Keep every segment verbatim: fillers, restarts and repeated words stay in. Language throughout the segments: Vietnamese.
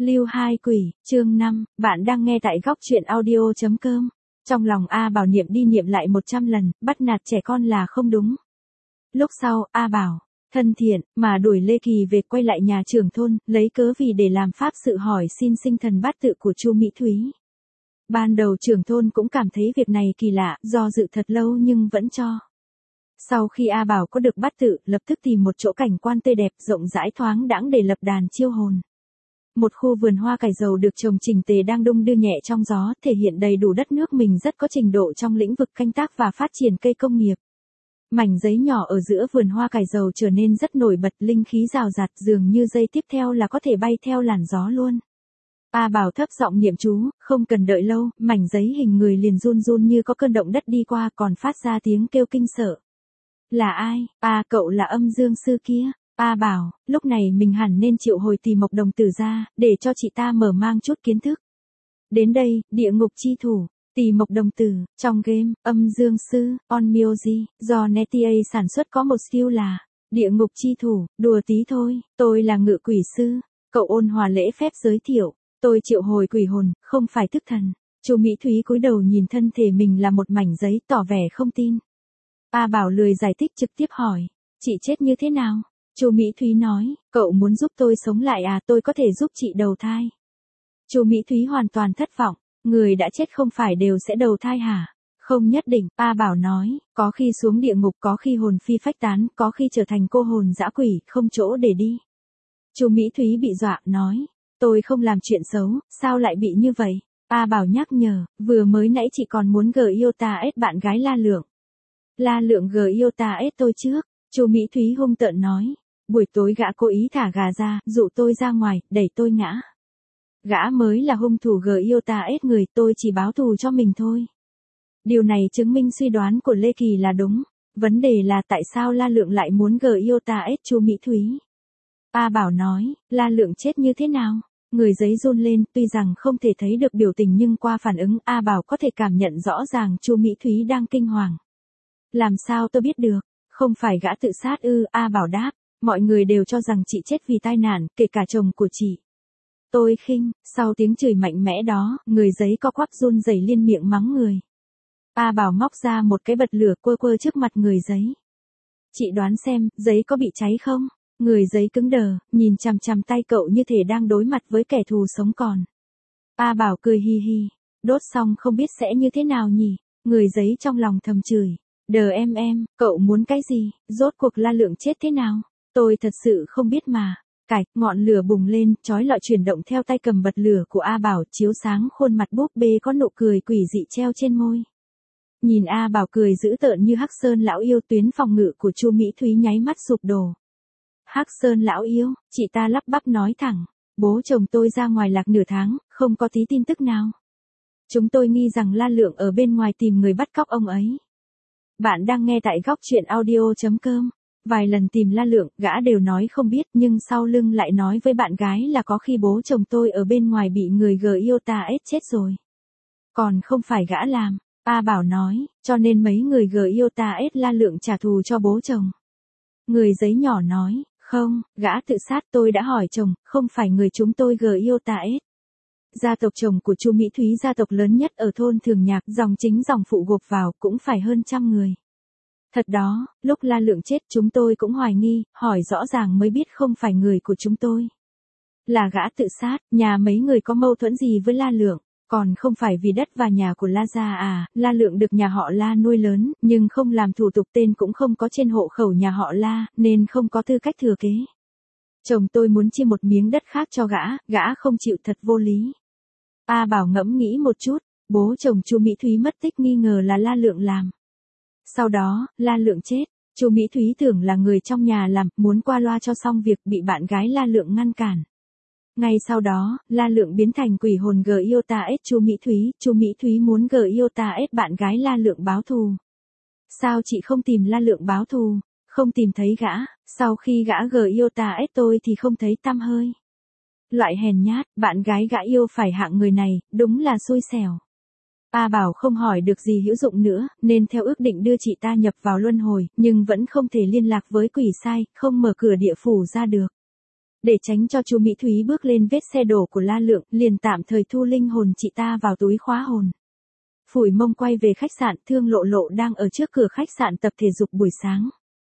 Lưu hai quỷ, chương năm, bạn đang nghe tại góc truyện audio chấm com. Trong lòng A Bảo niệm đi niệm lại một trăm lần, bắt nạt trẻ con là không đúng. Lúc sau, A Bảo, thân thiện, mà đuổi Lê Kỳ về quay lại nhà trưởng thôn, lấy cớ vì để làm pháp sự hỏi xin sinh thần bát tự của Chu Mỹ Thúy. Ban đầu trưởng thôn cũng cảm thấy việc này kỳ lạ, do dự thật lâu nhưng vẫn cho. Sau khi A Bảo có được bát tự, lập tức tìm một chỗ cảnh quan tươi đẹp, rộng rãi thoáng đãng để lập đàn chiêu hồn. Một khu vườn hoa cải dầu được trồng chỉnh tề đang đung đưa nhẹ trong gió, thể hiện đầy đủ đất nước mình rất có trình độ trong lĩnh vực canh tác và phát triển cây công nghiệp. Mảnh giấy nhỏ ở giữa vườn hoa cải dầu trở nên rất nổi bật, linh khí rào rạt, dường như giây tiếp theo là có thể bay theo làn gió luôn. A Bảo thấp giọng niệm chú, không cần đợi lâu, mảnh giấy hình người liền run run như có cơn động đất đi qua, còn phát ra tiếng kêu kinh sợ. Là ai? À, cậu là Âm Dương sư kia. A Bảo, lúc này mình hẳn nên triệu hồi Tỳ Mộc đồng tử ra, để cho chị ta mở mang chút kiến thức. Đến đây, địa ngục chi thủ, Tỳ Mộc đồng tử, trong game, Âm Dương sư, Onmyoji, do Netia sản xuất có một skill là, địa ngục chi thủ, đùa tí thôi, tôi là ngự quỷ sư, cậu ôn hòa lễ phép giới thiệu, tôi triệu hồi quỷ hồn, không phải thức thần. Chu Mỹ Thúy cúi đầu nhìn thân thể mình là một mảnh giấy, tỏ vẻ không tin. A Bảo lười giải thích, trực tiếp hỏi, chị chết như thế nào? Chu Mỹ Thúy nói, cậu muốn giúp tôi sống lại à, tôi có thể giúp chị đầu thai. Chu Mỹ Thúy hoàn toàn thất vọng, người đã chết không phải đều sẽ đầu thai hả? Không nhất định, A Bảo nói, có khi xuống địa ngục, có khi hồn phi phách tán, có khi trở thành cô hồn dã quỷ, không chỗ để đi. Chu Mỹ Thúy bị dọa, nói, tôi không làm chuyện xấu, sao lại bị như vậy? A Bảo nhắc nhở, vừa mới nãy chị còn muốn gờ yêu ta ết bạn gái La Lượng. La Lượng gờ yêu ta ết tôi trước. Chu Mỹ Thúy hung tợn nói, buổi tối gã cố ý thả gà ra, dụ tôi ra ngoài, đẩy tôi ngã. Gã mới là hung thủ gờ yêu ta ết người, tôi chỉ báo thù cho mình thôi. Điều này chứng minh suy đoán của Lê Kỳ là đúng. Vấn đề là tại sao La Lượng lại muốn gờ yêu ta ết Chu Mỹ Thúy? A Bảo nói, La Lượng chết như thế nào? Người giấy run lên, tuy rằng không thể thấy được biểu tình nhưng qua phản ứng A Bảo có thể cảm nhận rõ ràng Chu Mỹ Thúy đang kinh hoàng. Làm sao tôi biết được? Không phải gã tự sát ư? A Bảo đáp, mọi người đều cho rằng chị chết vì tai nạn, kể cả chồng của chị. Tôi khinh, sau tiếng chửi mạnh mẽ đó, người giấy co quắp run rẩy liên miệng mắng người. A Bảo móc ra một cái bật lửa quơ quơ trước mặt người giấy. Chị đoán xem, giấy có bị cháy không? Người giấy cứng đờ, nhìn chằm chằm tay cậu như thể đang đối mặt với kẻ thù sống còn. A Bảo cười hi hi, đốt xong không biết sẽ như thế nào nhỉ? Người giấy trong lòng thầm chửi. Đờ em em, cậu muốn cái gì? Rốt cuộc La Lượng chết thế nào? Tôi thật sự không biết mà. Cạch, ngọn lửa bùng lên, chói lọi chuyển động theo tay cầm bật lửa của A Bảo, chiếu sáng khuôn mặt búp bê có nụ cười quỷ dị treo trên môi. Nhìn A Bảo cười dữ tợn như Hắc Sơn lão yêu, tuyến phòng ngự của Chu Mỹ Thúy nháy mắt sụp đổ. Hắc Sơn lão yêu, chị ta lắp bắp nói thẳng, bố chồng tôi ra ngoài lạc nửa tháng, không có tí tin tức nào. Chúng tôi nghi rằng La Lượng ở bên ngoài tìm người bắt cóc ông ấy. Bạn đang nghe tại góc truyện audio chấm com. Vài lần tìm La Lượng, gã đều nói không biết, nhưng sau lưng lại nói với bạn gái là có khi bố chồng tôi ở bên ngoài bị người gờ yêu ta ết chết rồi. Còn không phải gã làm, A Bảo nói, cho nên mấy người gờ yêu ta ết La Lượng trả thù cho bố chồng. Người giấy nhỏ nói, không, gã tự sát, tôi đã hỏi chồng, không phải người chúng tôi gờ yêu ta ết. Gia tộc chồng của Chu Mỹ Thúy, gia tộc lớn nhất ở thôn Thường Nhạc, dòng chính dòng phụ gộp vào cũng phải hơn trăm người. Thật đó, lúc La Lượng chết chúng tôi cũng hoài nghi, hỏi rõ ràng mới biết không phải người của chúng tôi. Là gã tự sát, nhà mấy người có mâu thuẫn gì với La Lượng, còn không phải vì đất và nhà của La gia à? La Lượng được nhà họ La nuôi lớn, nhưng không làm thủ tục, tên cũng không có trên hộ khẩu nhà họ La, nên không có tư cách thừa kế. Chồng tôi muốn chia một miếng đất khác cho gã, gã không chịu, thật vô lý. A Bảo ngẫm nghĩ một chút, bố chồng Chu Mỹ Thúy mất tích nghi ngờ là La Lượng làm. Sau đó, La Lượng chết, Chu Mỹ Thúy tưởng là người trong nhà làm, muốn qua loa cho xong việc, bị bạn gái La Lượng ngăn cản. Ngay sau đó, La Lượng biến thành quỷ hồn gờ yêu ta ết Chu Mỹ Thúy, Chu Mỹ Thúy muốn gờ yêu ta ết bạn gái La Lượng báo thù. Sao chị không tìm La Lượng báo thù? Không tìm thấy gã, sau khi gã gờ yêu ta ết tôi thì không thấy tăm hơi. Loại hèn nhát, bạn gái gã yêu phải hạng người này, đúng là xui xẻo. A Bảo không hỏi được gì hữu dụng nữa, nên theo ước định đưa chị ta nhập vào luân hồi, nhưng vẫn không thể liên lạc với quỷ sai, không mở cửa địa phủ ra được. Để tránh cho chú Mỹ Thúy bước lên vết xe đổ của La Lượng, liền tạm thời thu linh hồn chị ta vào túi khóa hồn. Phủi mông quay về khách sạn, Thương Lộ Lộ đang ở trước cửa khách sạn tập thể dục buổi sáng.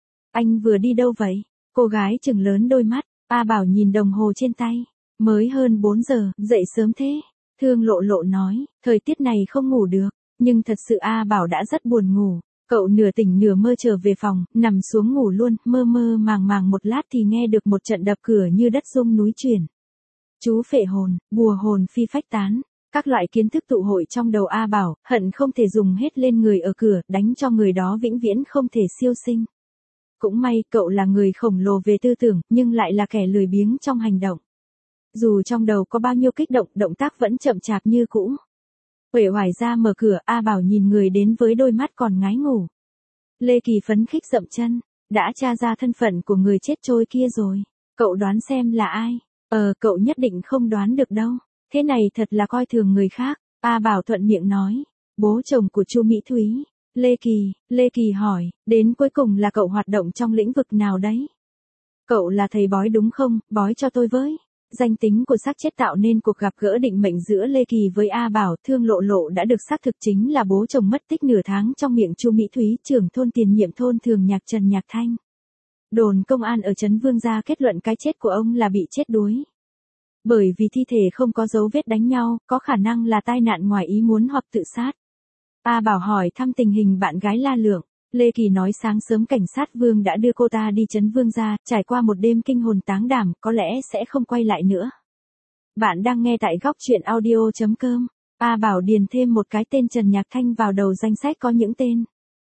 Anh vừa đi đâu vậy? Cô gái trừng lớn đôi mắt, A Bảo nhìn đồng hồ trên tay. Mới hơn bốn giờ, dậy sớm thế. Thương Lộ Lộ nói, thời tiết này không ngủ được, nhưng thật sự A Bảo đã rất buồn ngủ. Cậu nửa tỉnh nửa mơ trở về phòng, nằm xuống ngủ luôn, mơ mơ màng màng một lát thì nghe được một trận đập cửa như đất rung núi chuyển. Chú phệ hồn, bùa hồn phi phách tán, các loại kiến thức tụ hội trong đầu A Bảo, hận không thể dùng hết lên người ở cửa, đánh cho người đó vĩnh viễn không thể siêu sinh. Cũng may cậu là người khổng lồ về tư tưởng, nhưng lại là kẻ lười biếng trong hành động. Dù trong đầu có bao nhiêu kích động, động tác vẫn chậm chạp như cũ. Uể oải ra mở cửa, A Bảo nhìn người đến với đôi mắt còn ngái ngủ. Lê Kỳ phấn khích dậm chân, đã tra ra thân phận của người chết trôi kia rồi. Cậu đoán xem là ai? Ờ, cậu nhất định không đoán được đâu. Thế này thật là coi thường người khác. A Bảo thuận miệng nói, bố chồng của Chu Mỹ Thúy. Lê Kỳ, Lê Kỳ hỏi, đến cuối cùng là cậu hoạt động trong lĩnh vực nào đấy? Cậu là thầy bói đúng không, bói cho tôi với. Danh tính của xác chết tạo nên cuộc gặp gỡ định mệnh giữa Lê Kỳ với A Bảo. Thương Lộ Lộ đã được xác thực chính là bố chồng mất tích nửa tháng trong miệng Chu Mỹ Thúy, trưởng thôn tiền nhiệm thôn Thường Nhạc Trần Nhạc Thanh. Đồn công an ở trấn Vương Gia kết luận cái chết của ông là bị chết đuối. Bởi vì thi thể không có dấu vết đánh nhau, có khả năng là tai nạn ngoài ý muốn hoặc tự sát. A Bảo hỏi thăm tình hình bạn gái La Lượng. Lê Kỳ nói sáng sớm cảnh sát Vương đã đưa cô ta đi trấn Vương Gia, trải qua một đêm kinh hồn táng đảm, có lẽ sẽ không quay lại nữa. Bạn đang nghe tại góc truyện audio chấm com. A Bảo điền thêm một cái tên Trần Nhạc Thanh vào đầu danh sách có những tên.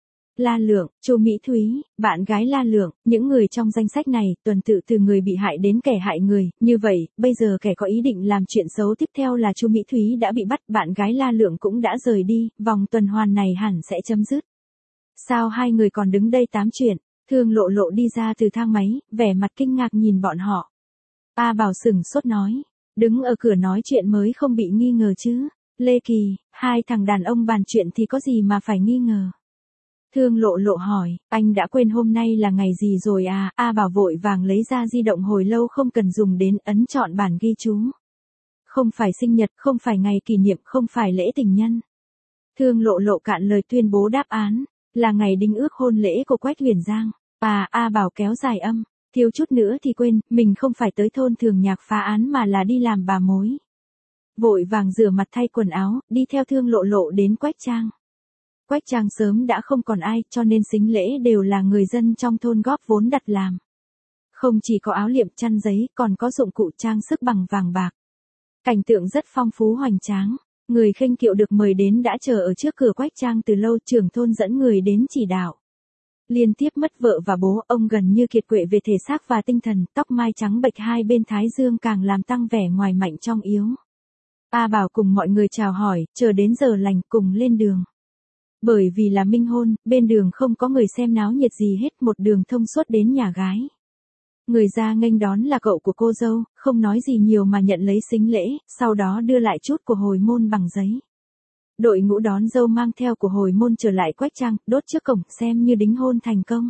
La Lượng, Chu Mỹ Thúy, bạn gái La Lượng, những người trong danh sách này, tuần tự từ người bị hại đến kẻ hại người, như vậy, bây giờ kẻ có ý định làm chuyện xấu tiếp theo là Chu Mỹ Thúy đã bị bắt, bạn gái La Lượng cũng đã rời đi, vòng tuần hoàn này hẳn sẽ chấm dứt. Sao hai người còn đứng đây tám chuyện? Thương Lộ Lộ đi ra từ thang máy, vẻ mặt kinh ngạc nhìn bọn họ. A Bảo sửng sốt nói, đứng ở cửa nói chuyện mới không bị nghi ngờ chứ. Lê Kỳ, hai thằng đàn ông bàn chuyện thì có gì mà phải nghi ngờ. Thương Lộ Lộ hỏi, anh đã quên hôm nay là ngày gì rồi à? A Bảo vội vàng lấy ra di động hồi lâu không cần dùng đến, ấn chọn bản ghi chú. Không phải sinh nhật, không phải ngày kỷ niệm, không phải lễ tình nhân. Thương Lộ Lộ cạn lời tuyên bố đáp án, là ngày đính ước hôn lễ của Quách Huyền Giang. À, A Bảo kéo dài âm, thiếu chút nữa thì quên, mình không phải tới thôn Thường Nhạc phá án mà là đi làm bà mối. Vội vàng rửa mặt thay quần áo, đi theo Thương Lộ Lộ đến Quách Trang. Quách Trang sớm đã không còn ai, cho nên sính lễ đều là người dân trong thôn góp vốn đặt làm. Không chỉ có áo liệm chăn giấy, còn có dụng cụ trang sức bằng vàng bạc. Cảnh tượng rất phong phú hoành tráng. Người khênh kiệu được mời đến đã chờ ở trước cửa Quách Trang từ lâu, trưởng thôn dẫn người đến chỉ đạo. Liên tiếp mất vợ và bố, ông gần như kiệt quệ về thể xác và tinh thần, tóc mai trắng bệch hai bên thái dương càng làm tăng vẻ ngoài mạnh trong yếu. A Bảo cùng mọi người chào hỏi, chờ đến giờ lành cùng lên đường. Bởi vì là minh hôn, bên đường không có người xem náo nhiệt gì hết, một đường thông suốt đến nhà gái. Người ra nghênh đón là cậu của cô dâu, không nói gì nhiều mà nhận lấy sính lễ, sau đó đưa lại chút của hồi môn bằng giấy. Đội ngũ đón dâu mang theo của hồi môn trở lại Quách Trang, đốt trước cổng, xem như đính hôn thành công.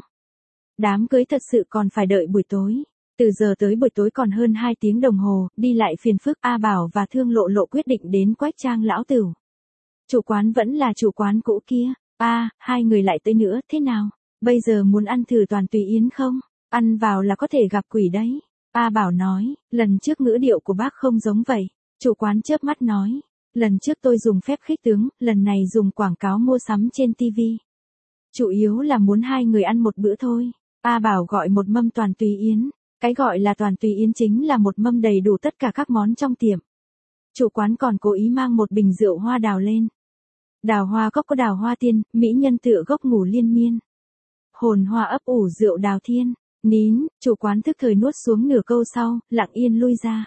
Đám cưới thật sự còn phải đợi buổi tối. Từ giờ tới buổi tối còn hơn hai tiếng đồng hồ, đi lại phiền phức. A Bảo và Thương Lộ Lộ quyết định đến Quách Trang lão tửu. Chủ quán vẫn là chủ quán cũ kia. A, à, hai người lại tới nữa, thế nào? Bây giờ muốn ăn thử toàn tùy yến không? Ăn vào là có thể gặp quỷ đấy. A Bảo nói, lần trước ngữ điệu của bác không giống vậy. Chủ quán chớp mắt nói, lần trước tôi dùng phép khích tướng, lần này dùng quảng cáo mua sắm trên ti vi. Chủ yếu là muốn hai người ăn một bữa thôi. A Bảo gọi một mâm toàn tùy yến. Cái gọi là toàn tùy yến chính là một mâm đầy đủ tất cả các món trong tiệm. Chủ quán còn cố ý mang một bình rượu hoa đào lên. Đào hoa cốc có đào hoa tiên, mỹ nhân tựa gốc ngủ liên miên. Hồn hoa ấp ủ rượu đào thiên. Nín, chủ quán thức thời nuốt xuống nửa câu sau, lặng yên lui ra.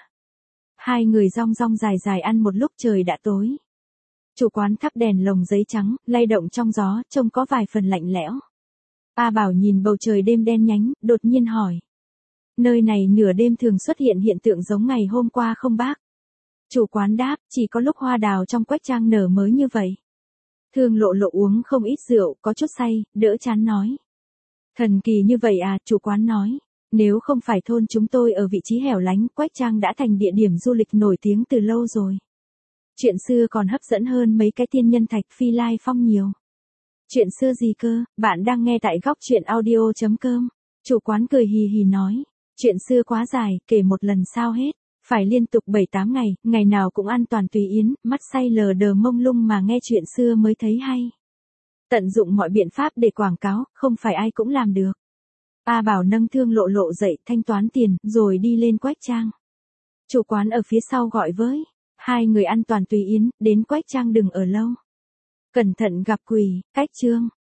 Hai người rong rong dài dài ăn một lúc trời đã tối. Chủ quán thắp đèn lồng giấy trắng, lay động trong gió, trông có vài phần lạnh lẽo. A Bảo nhìn bầu trời đêm đen nhánh, đột nhiên hỏi. Nơi này nửa đêm thường xuất hiện hiện tượng giống ngày hôm qua không bác? Chủ quán đáp, chỉ có lúc hoa đào trong Quách Trang nở mới như vậy. Thương Lộ Lộ uống không ít rượu, có chút say, đỡ chán nói. Thần kỳ như vậy à, chủ quán nói. Nếu không phải thôn chúng tôi ở vị trí hẻo lánh, Quách Trang đã thành địa điểm du lịch nổi tiếng từ lâu rồi. Chuyện xưa còn hấp dẫn hơn mấy cái tiên nhân thạch phi lai phong nhiều. Chuyện xưa gì cơ, bạn đang nghe tại góc chuyện audio.com. Chủ quán cười hì hì nói. Chuyện xưa quá dài, kể một lần sao hết. Phải liên tục bảy tám ngày, ngày nào cũng ăn toàn tùy yến, mắt say lờ đờ mông lung mà nghe chuyện xưa mới thấy hay. Tận dụng mọi biện pháp để quảng cáo, không phải ai cũng làm được. A Bảo nâng thương lộ lộ dậy, thanh toán tiền, rồi đi lên Quách Trang. Chủ quán ở phía sau gọi với. Hai người ăn toàn tùy yến, đến Quách Trang đừng ở lâu. Cẩn thận gặp quỷ, cách chương.